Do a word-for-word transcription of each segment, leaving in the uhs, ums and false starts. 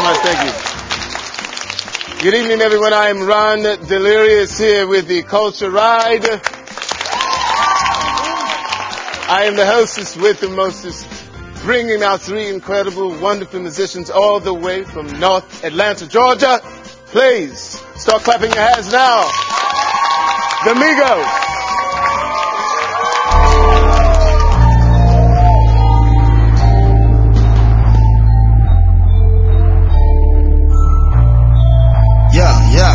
much. Thank you. Good evening, everyone. I am Ron Delirious here with the Culture Ride. I am the hostess with the mostest, bringing out three incredible, wonderful musicians all the way from North Atlanta, Georgia. Please start clapping your hands now. The Migos. Yeah, yeah.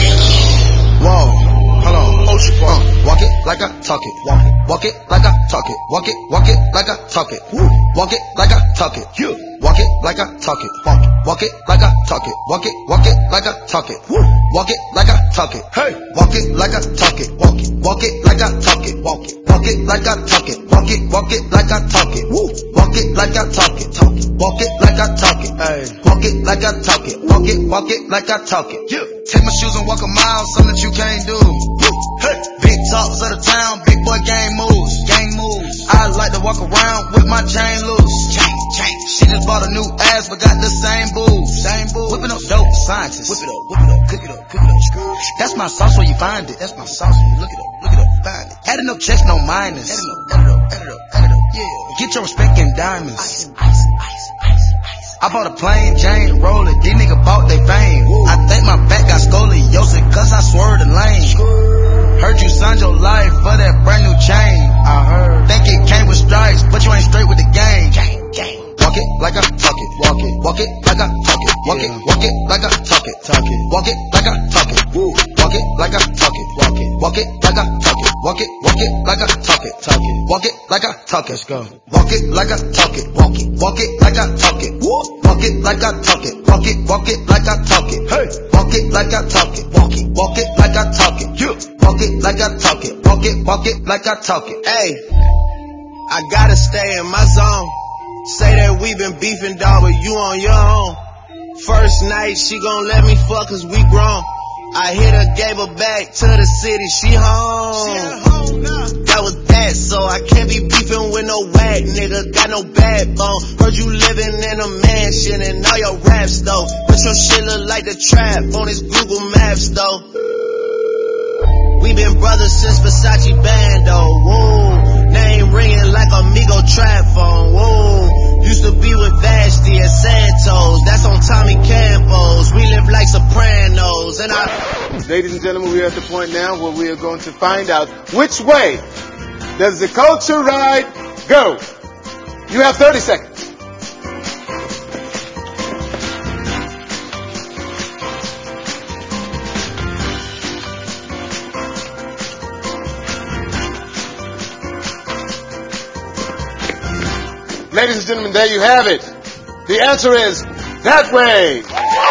Whoa, hold on. Ocean uh, walk it like I talk it. Walk it, walk it like I talk it. Walk it, walk it like I talk it. Woo. Walk it like I talk it. You walk it like I talk it. Walk it, walk it like I talk it. Walk it, walk it like I talk it. Woo. Walk it like I talk it. Hey, walk it like I talk it. Walk it, walk it like I talk it. Walk it, walk it like I talk it. Walk it, walk it like I talk it. Woo. Walk it like I talk it. Talk it, walk it like I talk it. Hey, walk it like I talk it. Walk it, walk it like I talk it. Yeah. Take my shoes and walk a mile, something that you can't do. Woo. Hey. Big talks of the town, big boy gang moves, gang moves. I like to walk around with my chain loose. Chain, chain. She just bought a new ass, but got the same boobs. Same boobs. Whipping up dope scientists. Whip it up, whip it up, cook it up, cook it up. That's my sauce where you find it. That's my sauce when you look it up, look it up, find it. Adding up checks, no minus. Add it up, add it up, add it up, add it up, yeah. Get your respect in diamonds. Ice, ice, ice, ice, ice. I bought a plain Jane roller, these niggas bought they fame. Woo. I think my back got scoliosis, cause I swerved the lane. Heard you signed your life for that brand new chain. I heard. Think it came with stripes, but you ain't straight with the game. Gang, gang. Walk it like I talk it. Walk it. Walk it like I talk it. Walk yeah. it. Walk it like I talk it. Talk it. Walk it like I talk it. Woo. Walk it like I talk it. Walk it. Walk it like I talk it. Walk it. Walk it like I talk it. Talk it. Walk it like I talk it. Let's go. Walk it like I talk it. Walk it. Walk it like I talk it. Woo. Walk it like I talk it. Walk it. Walk it like I talk it. Hey. Walk it like I talk it. Walk it. Walk it like I talk it. You. Walk it like I talk it. Walk it. Walk it like I talk it. Hey, I gotta stay in my zone. Say that we been beefing, dog, but you on your own. First night, she gon' let me fuck cause we grown. I hit her, gave her back to the city, she home. She at home now. That was that, so I can't be beefing with no whack nigga, got no backbone. Heard you living in a mansion and all your raps though. But your shit look like the trap on his Google Maps though. We been brothers since Versace Bando, whoa. Name ringing like Amigo trap phone, whoa. Used to be with Vashti at Santos, that's on Tommy Campos. We live like Sopranos, and I... Ladies and gentlemen, we are at the point now where we are going to find out which way does the Culture Ride go. You have thirty seconds. Ladies and gentlemen, there you have it. The answer is that way.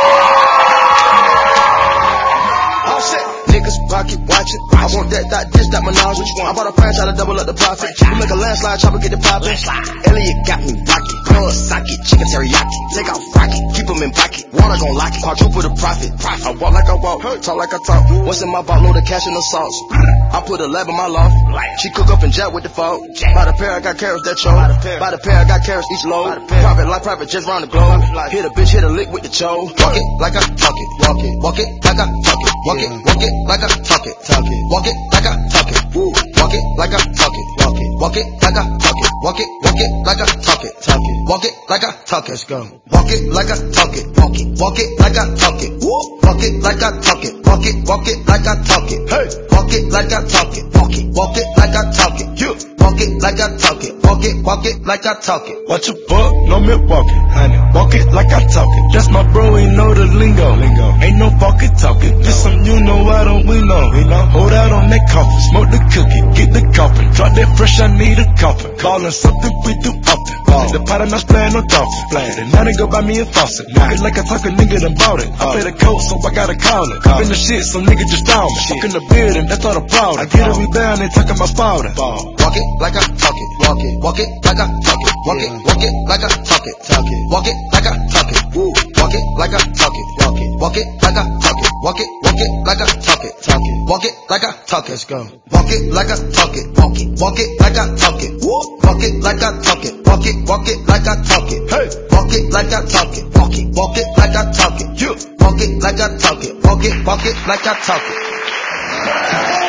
Oh shit. Niggas pocket watch it. I want that, that, this, that menage. I bought a franchise to double up the profit. We make a landslide, chopper get the poppin'. Elliot got me rocket. Plug socket, chicken teriyaki. Take out rocket, keep them in pocket. Water gon' lock it. Quadruple the profit. I walk like I walk, talk like I talk. What's in my vault, load of cash and the sauce. I put a lab in my loft. She cook up and jack with the fault. By the pair, I got carrots that choke. By the pair, I got carrots each load. Private life, private just round the globe. Hit a bitch, hit a lick with the cho. Walk it like I talk it. Walk it, walk it like I talk it. Walk it, walk it like I talk it. Talk it, walk it like I talk it. Woo. Walk it like I talk it. Walk it, walk it like I talk it. Walk it, walk it like I talk it. Talk it, walk it like I talk it. Let's go. Walk it like I talk it. Walk it, walk it like I talk it. Woo. Walk it like I talk it. Walk it, walk it like I talk it. Hey. Walk it like I talk it. Walk it, walk it like I talk it. You. Walk it like I talk it. Walk it, walk it like I talk it. Watch a buck, no milk walking, honey. Walk it like I talk it. That's my bro, he know the lingo. lingo. Ain't no fucking talking. No. This some you know, I don't we know. We know. Hold out on that coffin, smoke the cookie, get the coffin. Drop that fresh, I need a coffin. Callin' something we do often. Ball. The pot I'm not playing no dolphin. Playing. The night and go buy me a faucet. Nah. Like I talk a nigga done bought it. I play the coat, so I gotta call it. Call in the shit, so nigga just found me. Fuck in the building, that's all the problem. I get a rebound, they talking about powder. Walk it like I talk it. Walk it, walk it like I talk it. Walk it, walk it like I talk it. Talk it, walk it like I talk it. Woo. Walk it like I talk it. Walk it, walk it like I talk it. Walk it, walk it like I talk it. Talk it, walk it like I talk it. Let's go. Walk it like I talk it. Walk it, walk it like I talk it. Woo. Walk it like I talk it. Walk it, walk it like I talk it. Hey. Walk it like I talk it. Walk it, walk it like I walk it like I talk it.